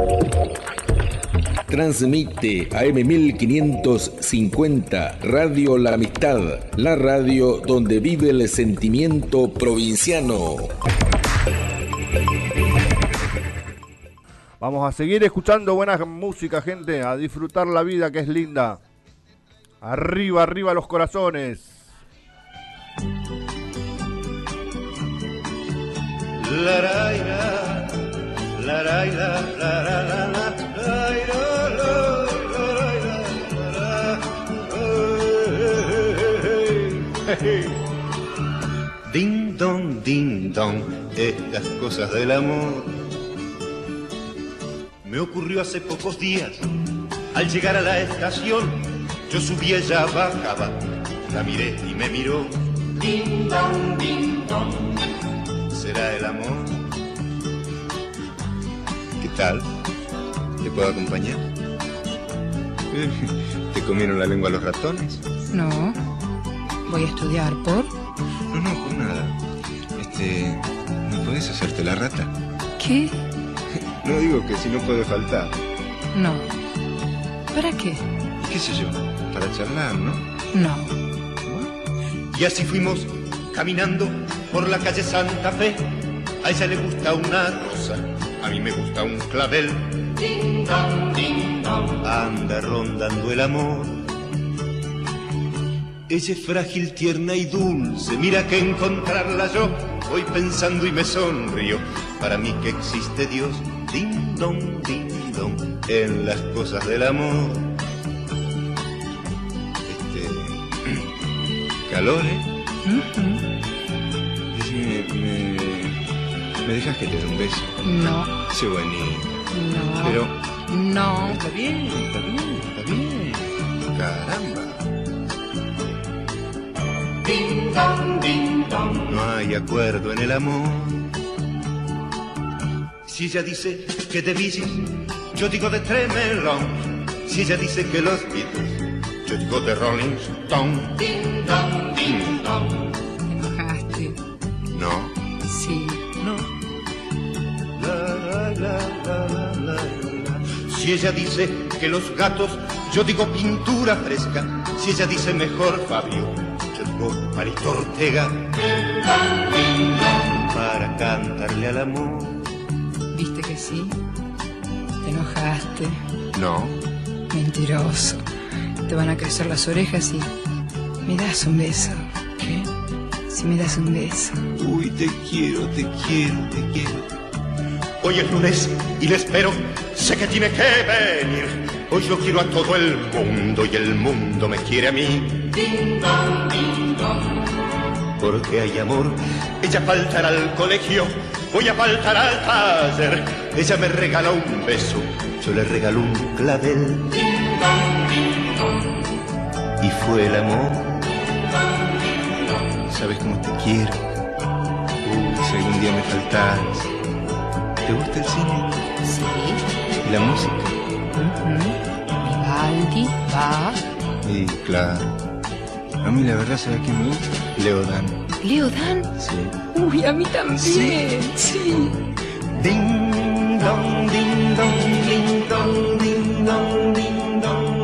Transmite AM 1550 Radio La Amistad, la radio donde vive el sentimiento provinciano. Vamos a seguir escuchando buena música, gente, a disfrutar la vida que es linda. Arriba, arriba los corazones. La la la la la la la la la. Ding dong, estas cosas del amor. Me ocurrió hace pocos días, al llegar a la estación, yo subí, ella bajaba, la miré y me miró. Ding dong, ¿será el amor? ¿Qué tal? ¿Te puedo acompañar? ¿Te comieron la lengua los ratones? No, voy a estudiar, ¿por? No, por nada. ¿No podés hacerte la rata? ¿Qué? No, digo que si no puede faltar. No. ¿Para qué? ¿Qué sé yo? Para charlar, ¿no? No. Y así fuimos caminando por la calle Santa Fe. A ella le gusta una rosa, a mí me gusta un clavel. Ding dong, anda rondando el amor. Ella es frágil, tierna y dulce, mira que encontrarla yo voy pensando y me sonrío. Para mí que existe Dios, ding dong, en las cosas del amor. Calor, ¿eh? Decime, ¿me dejas que te dé un beso? No. Sé bonito. No. Pero... No. Está bien. Caramba. Ding dong. No hay acuerdo en el amor. Si ella dice que de Bee Gees, yo digo de Tremelón. Si ella dice que los Beatles, yo digo de Rolling Stone. Ding dong. ¿Te enojaste? No. Sí. No. La. Si ella dice que los gatos, yo digo pintura fresca. Si ella dice mejor Fabio, yo digo Marito Ortega. Para cantarle al amor. ¿Viste que sí? ¿Te enojaste? No. Mentiroso. Te van a crecer las orejas y... ¿Me das un beso? ¿Qué? Si me das un beso. Uy, te quiero. Hoy es lunes y le espero, sé que tiene que venir. Hoy yo quiero a todo el mundo y el mundo me quiere a mí. Ding dong. Porque hay amor. Ella faltará al colegio, voy a faltar al taller. Ella me regala un beso, yo le regalo un clavel. Ding dong. Y fue el amor. ¿Sabes cómo te quiero? Si algún día me faltas. ¿Te gusta el cine? Sí. ¿Y la música? Vivaldi, Bach. Sí, claro. A mí la verdad, ¿sabes quién me gusta? Leodan. ¿Leodan? Sí. Uy, a mí también. Sí. Ding dong, ding dong, ding dong, ding dong, ding dong.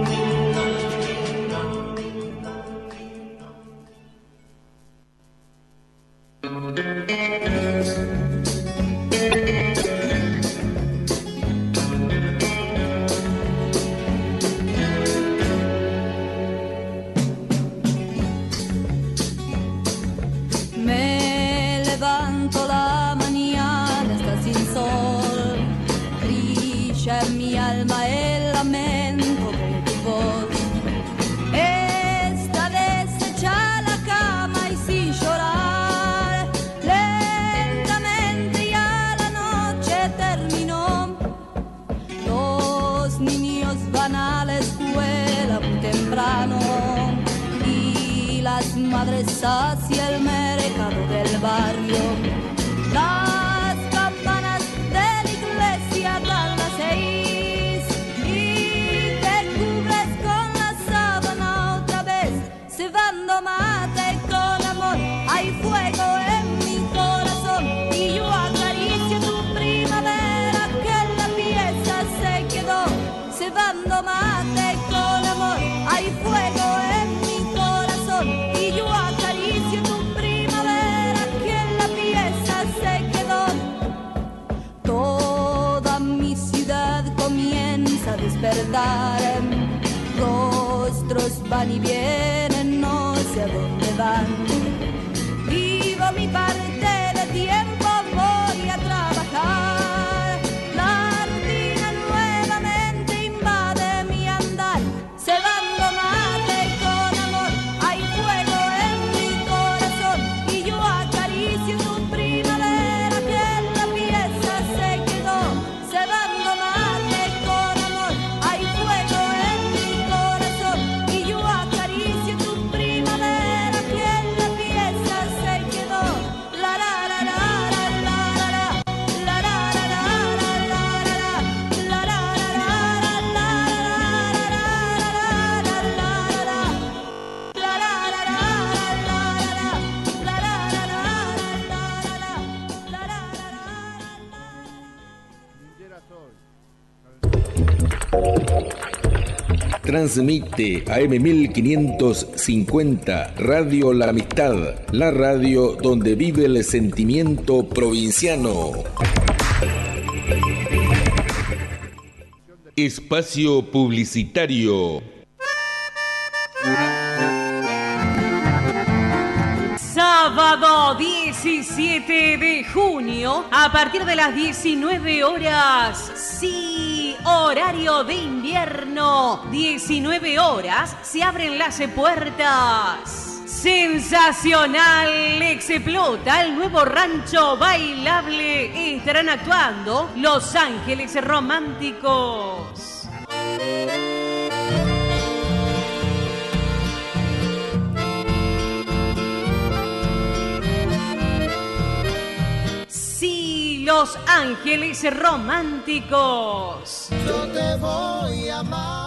Me levanto la mañana, está sin sol, brilla en mi alma el lamento de tu voz. Esta vez echa la cama y sin llorar, lentamente ya la noche terminó. Los niños van a la escuela muy temprano y las madres hacia el mercado del barrio. Las campanas de la iglesia dan las 6 y te cubres con la sábana otra vez, cebando mate con amor. Hay fuego en mi corazón y yo acaricio tu primavera, que la pieza a despertar. Rostros van y vienen, no sé a dónde van. Vivo mi parte de tiempo, voy a trabajar. La rutina nuevamente invade mi andar. Cebando mate con amor, hay fuego en mi corazón. Y yo acaricio tu primavera, que en la pieza se quedó. Cebando mate con amor, hay fuego en mi corazón. Y yo acaricio tu primavera, que en la pieza se quedó. La la la la la la la la la la la la Transmite AM 1550 Radio La Amistad, la radio donde vive el sentimiento provinciano. Espacio publicitario. Sábado 17 de junio, a partir de las 19 horas, sí, horario de invierno, 19 horas, se abren las puertas. Sensacional explota el nuevo rancho bailable. Estarán actuando Los Ángeles Románticos. Sí, Los Ángeles Románticos. Yo te voy a amar.